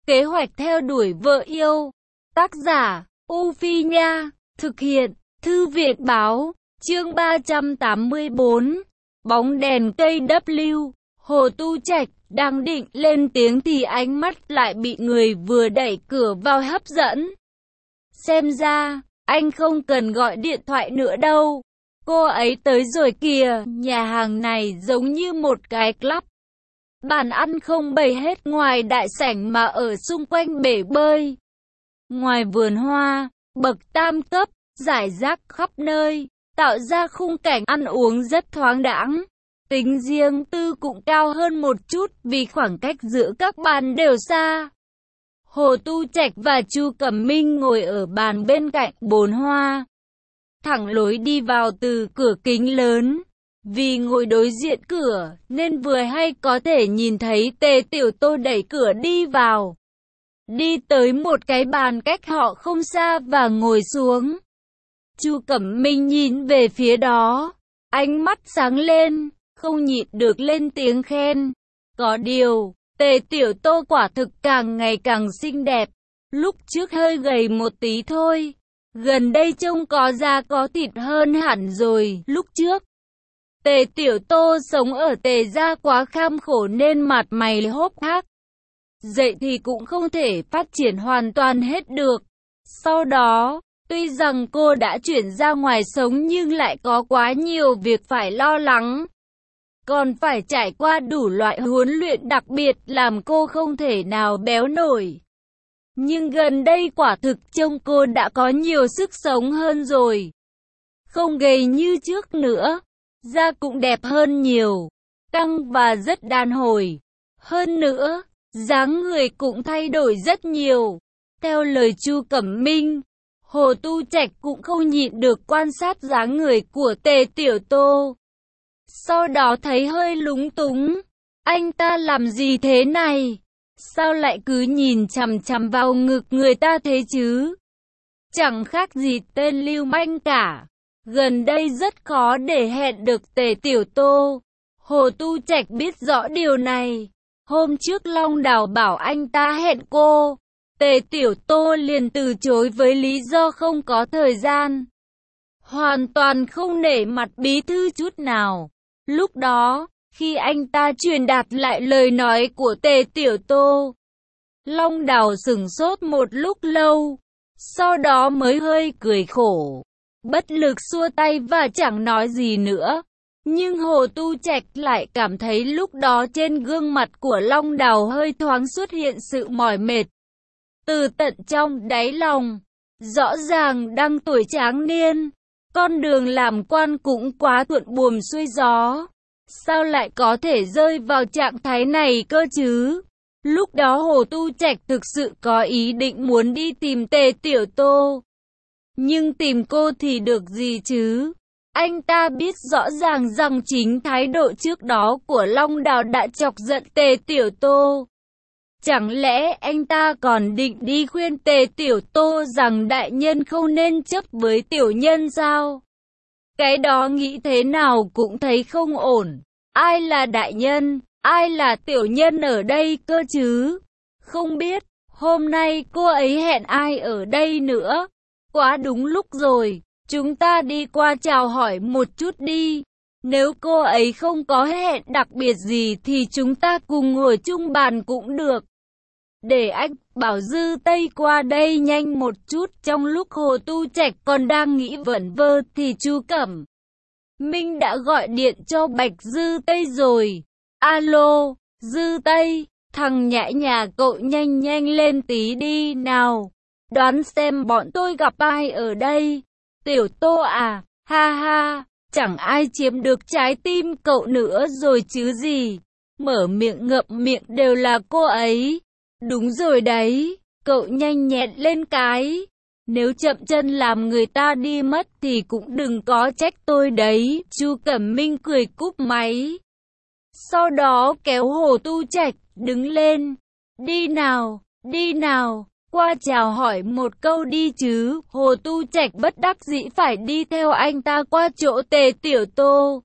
Kế hoạch theo đuổi vợ yêu. Tác giả, U Phi Nha. Thực hiện, Thư viện Báo. Chương 384. Bóng đèn cây W. Hồ Tu Trạch đang định lên tiếng thì ánh mắt lại bị người vừa đẩy cửa vào hấp dẫn. Xem ra, anh không cần gọi điện thoại nữa đâu. Cô ấy tới rồi kìa. Nhà hàng này giống như một cái club. Bàn ăn không bày hết ngoài đại sảnh mà ở xung quanh bể bơi. Ngoài vườn hoa, bậc tam cấp, rải rác khắp nơi, tạo ra khung cảnh ăn uống rất thoáng đãng. Tính riêng tư cũng cao hơn một chút vì khoảng cách giữa các bàn đều xa. Hồ Tu Trạch và Chu Cẩm Minh ngồi ở bàn bên cạnh bồn hoa. Thẳng lối đi vào từ cửa kính lớn. Vì ngồi đối diện cửa, nên vừa hay có thể nhìn thấy Tề Tiểu Tô đẩy cửa đi vào. Đi tới một cái bàn cách họ không xa và ngồi xuống. Chu Cẩm Minh nhìn về phía đó, ánh mắt sáng lên, không nhịn được lên tiếng khen. Có điều, Tề Tiểu Tô quả thực càng ngày càng xinh đẹp. Lúc trước hơi gầy một tí thôi, gần đây trông có da có thịt hơn hẳn rồi. Lúc trước, Tề Tiểu Tô sống ở Tề gia quá kham khổ nên mặt mày hốc hác. Dậy thì cũng không thể phát triển hoàn toàn hết được. Sau đó, tuy rằng cô đã chuyển ra ngoài sống nhưng lại có quá nhiều việc phải lo lắng. Còn phải trải qua đủ loại huấn luyện đặc biệt làm cô không thể nào béo nổi. Nhưng gần đây quả thực trông cô đã có nhiều sức sống hơn rồi. Không gầy như trước nữa. Da cũng đẹp hơn nhiều, căng và rất đàn hồi. Hơn nữa, dáng người cũng thay đổi rất nhiều. Theo lời Chu Cẩm Minh, Hồ Tu Trạch cũng không nhịn được quan sát dáng người của Tề Tiểu Tô. Sau đó thấy hơi lúng túng. Anh ta làm gì thế này? Sao lại cứ nhìn chằm chằm vào ngực người ta thế chứ? Chẳng khác gì tên lưu manh cả. Gần đây rất khó để hẹn được Tề Tiểu Tô. Hồ Tu Trạch biết rõ điều này. Hôm trước Long Đào bảo anh ta hẹn cô. Tề Tiểu Tô liền từ chối với lý do không có thời gian. Hoàn toàn không nể mặt bí thư chút nào. Lúc đó, khi anh ta truyền đạt lại lời nói của Tề Tiểu Tô, Long Đào sửng sốt một lúc lâu. Sau đó mới hơi cười khổ. Bất lực xua tay và chẳng nói gì nữa. Nhưng Hồ Tu Trạch lại cảm thấy lúc đó trên gương mặt của Long Đào hơi thoáng xuất hiện sự mỏi mệt. Từ tận trong đáy lòng, rõ ràng đang tuổi tráng niên, con đường làm quan cũng quá thuận buồm xuôi gió. Sao lại có thể rơi vào trạng thái này cơ chứ? Lúc đó Hồ Tu Trạch thực sự có ý định muốn đi tìm Tề Tiểu Tô. Nhưng tìm cô thì được gì chứ? Anh ta biết rõ ràng rằng chính thái độ trước đó của Long Đào đã chọc giận Tề Tiểu Tô. Chẳng lẽ anh ta còn định đi khuyên Tề Tiểu Tô rằng đại nhân không nên chấp với tiểu nhân sao? Cái đó nghĩ thế nào cũng thấy không ổn. Ai là đại nhân, ai là tiểu nhân ở đây cơ chứ? Không biết, hôm nay cô ấy hẹn ai ở đây nữa? Quá đúng lúc rồi, chúng ta đi qua chào hỏi một chút đi. Nếu cô ấy không có hẹn đặc biệt gì thì chúng ta cùng ngồi chung bàn cũng được. Để anh bảo Dư Tây qua đây nhanh một chút. Trong lúc Hồ Tu Trạch còn đang nghĩ vẩn vơ thì Chu Cẩm Minh đã gọi điện cho Bạch Dư Tây rồi. Alo, Dư Tây, thằng nhãi nhà cậu nhanh nhanh lên tí đi nào. Đoán xem bọn tôi gặp ai ở đây? Tiểu Tô à, ha ha, chẳng ai chiếm được trái tim cậu nữa rồi chứ gì. Mở miệng ngậm miệng đều là cô ấy. Đúng rồi đấy, cậu nhanh nhẹn lên cái. Nếu chậm chân làm người ta đi mất thì cũng đừng có trách tôi đấy. Chu Cẩm Minh cười cúp máy. Sau đó kéo Hồ Tu Trạch đứng lên. Đi nào, đi nào. Qua chào hỏi một câu đi chứ. Hồ Tu Trạch bất đắc dĩ phải đi theo anh ta qua chỗ Tề Tiểu Tô.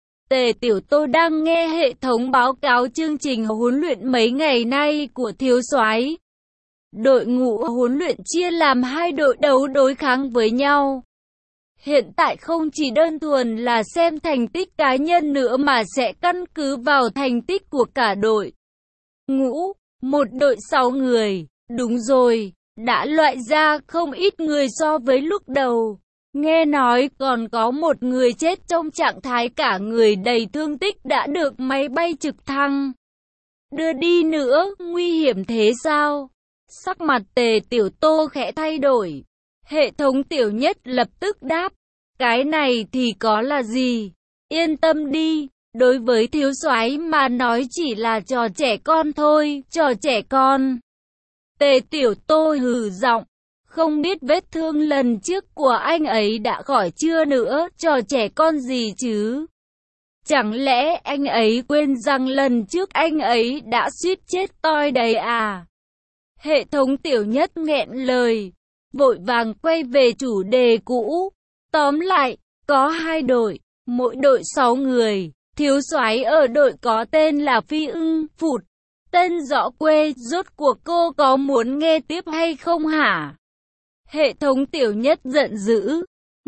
Tề Tiểu Tô đang nghe hệ thống báo cáo chương trình huấn luyện mấy ngày nay của thiếu soái. Đội ngũ huấn luyện chia làm hai đội đấu đối kháng với nhau. Hiện tại không chỉ đơn thuần là xem thành tích cá nhân nữa mà sẽ căn cứ vào thành tích của cả đội. Ngũ, một đội 6 người, đúng rồi, đã loại ra không ít người so với lúc đầu. Nghe nói còn có một người chết trong trạng thái cả người đầy thương tích đã được máy bay trực thăng đưa đi nữa, nguy hiểm thế sao? Sắc mặt Tề Tiểu Tô khẽ thay đổi. Hệ thống Tiểu Nhất lập tức đáp, cái này thì có là gì? Yên tâm đi, đối với thiếu soái mà nói chỉ là trò trẻ con thôi, trò trẻ con. Tề Tiểu Tô hừ giọng, không biết vết thương lần trước của anh ấy đã khỏi chưa nữa, trò trẻ con gì chứ? Chẳng lẽ anh ấy quên rằng lần trước anh ấy đã suýt chết toi đấy à? Hệ thống Tiểu Nhất nghẹn lời, vội vàng quay về chủ đề cũ. Tóm lại, có hai đội, mỗi đội 6 người. Thiếu soái ở đội có tên là Phi Ưng, phụt. Tên rõ quê, rốt cuộc cô có muốn nghe tiếp hay không hả? Hệ thống Tiểu Nhất giận dữ.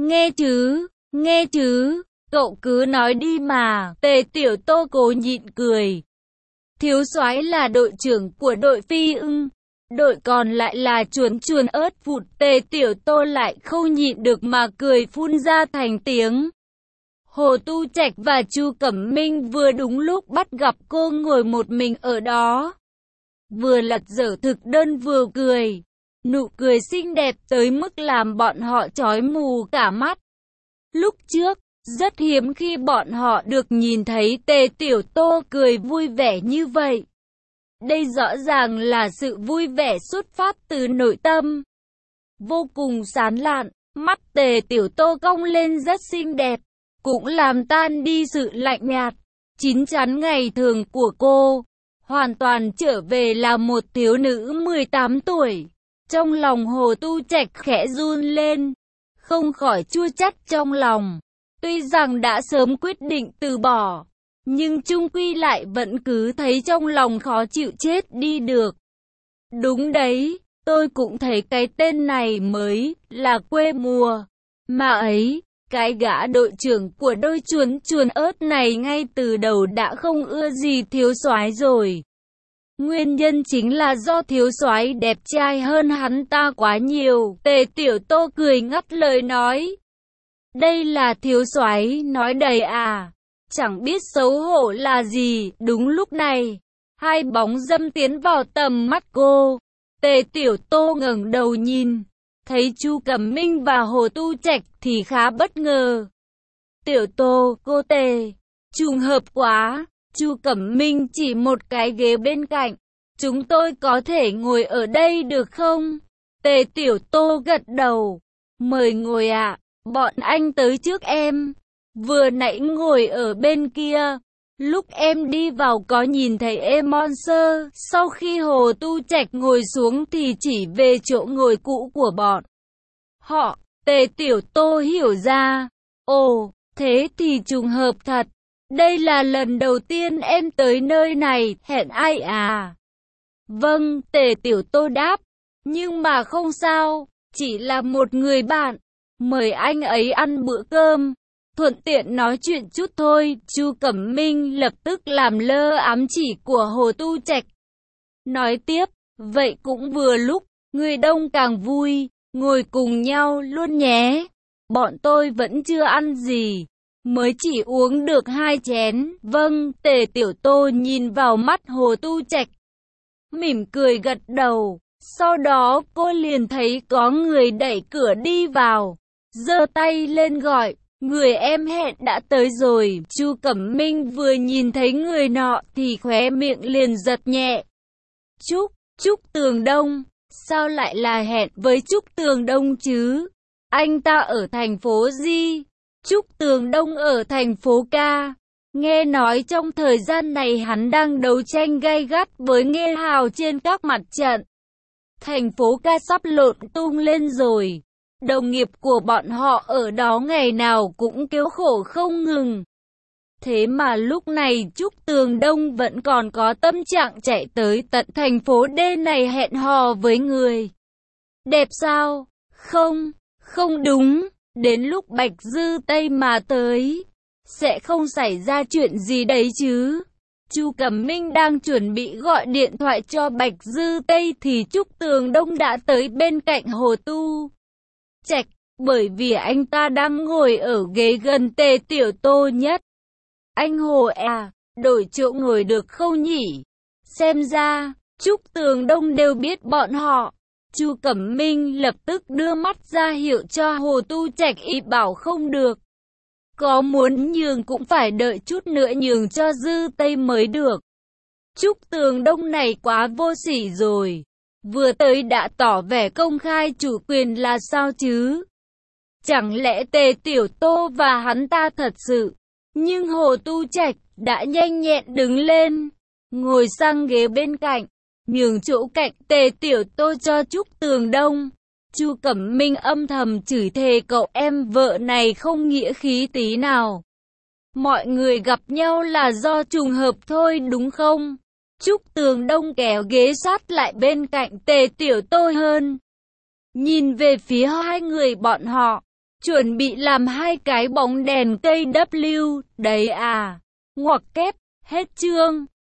Nghe chứ, cậu cứ nói đi mà. Tề Tiểu Tô cố nhịn cười. Thiếu soái là đội trưởng của đội Phi Ưng. Đội còn lại là chuồn ớt phụt. Tề Tiểu Tô lại không nhịn được mà cười phun ra thành tiếng. Hồ Tu Trạch và Chu Cẩm Minh vừa đúng lúc bắt gặp cô ngồi một mình ở đó. Vừa lật dở thực đơn vừa cười. Nụ cười xinh đẹp tới mức làm bọn họ chói mù cả mắt. Lúc trước, rất hiếm khi bọn họ được nhìn thấy Tề Tiểu Tô cười vui vẻ như vậy. Đây rõ ràng là sự vui vẻ xuất phát từ nội tâm. Vô cùng sán lạn, mắt Tề Tiểu Tô cong lên rất xinh đẹp, cũng làm tan đi sự lạnh nhạt, chín chắn ngày thường của cô. Hoàn toàn trở về là một thiếu nữ 18 tuổi. Trong lòng Hồ Tu Trạch khẽ run lên, không khỏi chua chát trong lòng. Tuy rằng đã sớm quyết định từ bỏ, nhưng chung quy lại vẫn cứ thấy trong lòng khó chịu chết đi được. Đúng đấy, tôi cũng thấy cái tên này mới là quê mùa. Mà ấy, cái gã đội trưởng của đôi chuồn ớt này ngay từ đầu đã không ưa gì thiếu soái rồi. Nguyên nhân chính là do thiếu soái đẹp trai hơn hắn ta quá nhiều. Tề Tiểu Tô cười ngắt lời nói. Đây là thiếu soái nói đầy à, chẳng biết xấu hổ là gì. Đúng lúc này, hai bóng dâm tiến vào tầm mắt cô. Tề Tiểu Tô ngẩng đầu nhìn, thấy Chu Cẩm Minh và Hồ Tu Trạch thì khá bất ngờ. Tiểu Tô, cô Tề, trùng hợp quá. Chu Cẩm Minh chỉ một cái ghế bên cạnh. Chúng tôi có thể ngồi ở đây được không? Tề Tiểu Tô gật đầu. Mời ngồi ạ, bọn anh tới trước em. Vừa nãy ngồi ở bên kia. Lúc em đi vào có nhìn thấy Emon Sơ. Sau khi Hồ Tu Trạch ngồi xuống thì chỉ về chỗ ngồi cũ của bọn họ. Tề Tiểu Tô hiểu ra. Ồ, thế thì trùng hợp thật. Đây là lần đầu tiên em tới nơi này, hẹn ai à? Vâng, Tề Tiểu Tô đáp. Nhưng mà không sao, chỉ là một người bạn. Mời anh ấy ăn bữa cơm. Thuận tiện nói chuyện chút thôi. Chu Cẩm Minh lập tức làm lơ ám chỉ của Hồ Tu Trạch. Nói tiếp, vậy cũng vừa lúc, người đông càng vui, ngồi cùng nhau luôn nhé. Bọn tôi vẫn chưa ăn gì, mới chỉ uống được 2 chén. Vâng, Tề Tiểu Tô nhìn vào mắt Hồ Tu Trạch, mỉm cười gật đầu. Sau đó cô liền thấy có người đẩy cửa đi vào, giơ tay lên gọi, người em hẹn đã tới rồi. Chu Cẩm Minh vừa nhìn thấy người nọ thì khóe miệng liền giật nhẹ. Trúc Tường Đông, sao lại là hẹn với Trúc Tường Đông chứ? Anh ta ở thành phố gì? Trúc Tường Đông ở thành phố Ca. Nghe nói trong thời gian này hắn đang đấu tranh gay gắt với Nghê Hào trên các mặt trận. Thành phố Ca sắp lộn tung lên rồi. Đồng nghiệp của bọn họ ở đó ngày nào cũng kêu khổ không ngừng. Thế mà lúc này Trúc Tường Đông vẫn còn có tâm trạng chạy tới tận thành phố D này hẹn hò với người đẹp sao? Không, không đúng, đến lúc Bạch Dư Tây mà tới, sẽ không xảy ra chuyện gì đấy chứ. Chu Cẩm Minh đang chuẩn bị gọi điện thoại cho Bạch Dư Tây thì Trúc Tường Đông đã tới bên cạnh Hồ Tu Trạch, bởi vì anh ta đang ngồi ở ghế gần Tề Tiểu Tô nhất. Anh Hồ à, đổi chỗ ngồi được không nhỉ? Xem ra, Trúc Tường Đông đều biết bọn họ. Chu Cẩm Minh lập tức đưa mắt ra hiệu cho Hồ Tu Trạch, ý bảo không được. Có muốn nhường cũng phải đợi chút nữa nhường cho Dư Tây mới được. Trúc Tường Đông này quá vô sỉ rồi. Vừa tới đã tỏ vẻ công khai chủ quyền là sao chứ? Chẳng lẽ Tề Tiểu Tô và hắn ta thật sự? Nhưng Hồ Tu Trạch đã nhanh nhẹn đứng lên, ngồi sang ghế bên cạnh, nhường chỗ cạnh Tề Tiểu Tô cho Trúc Tường Đông. Chu Cẩm Minh âm thầm chửi thề cậu em vợ này không nghĩa khí tí nào. Mọi người gặp nhau là do trùng hợp thôi đúng không? Trúc Tường Đông kéo ghế sát lại bên cạnh Tề Tiểu Tô hơn. Nhìn về phía hai người bọn họ, chuẩn bị làm hai cái bóng đèn cây W, đấy à. Ngoặc kép, hết chương.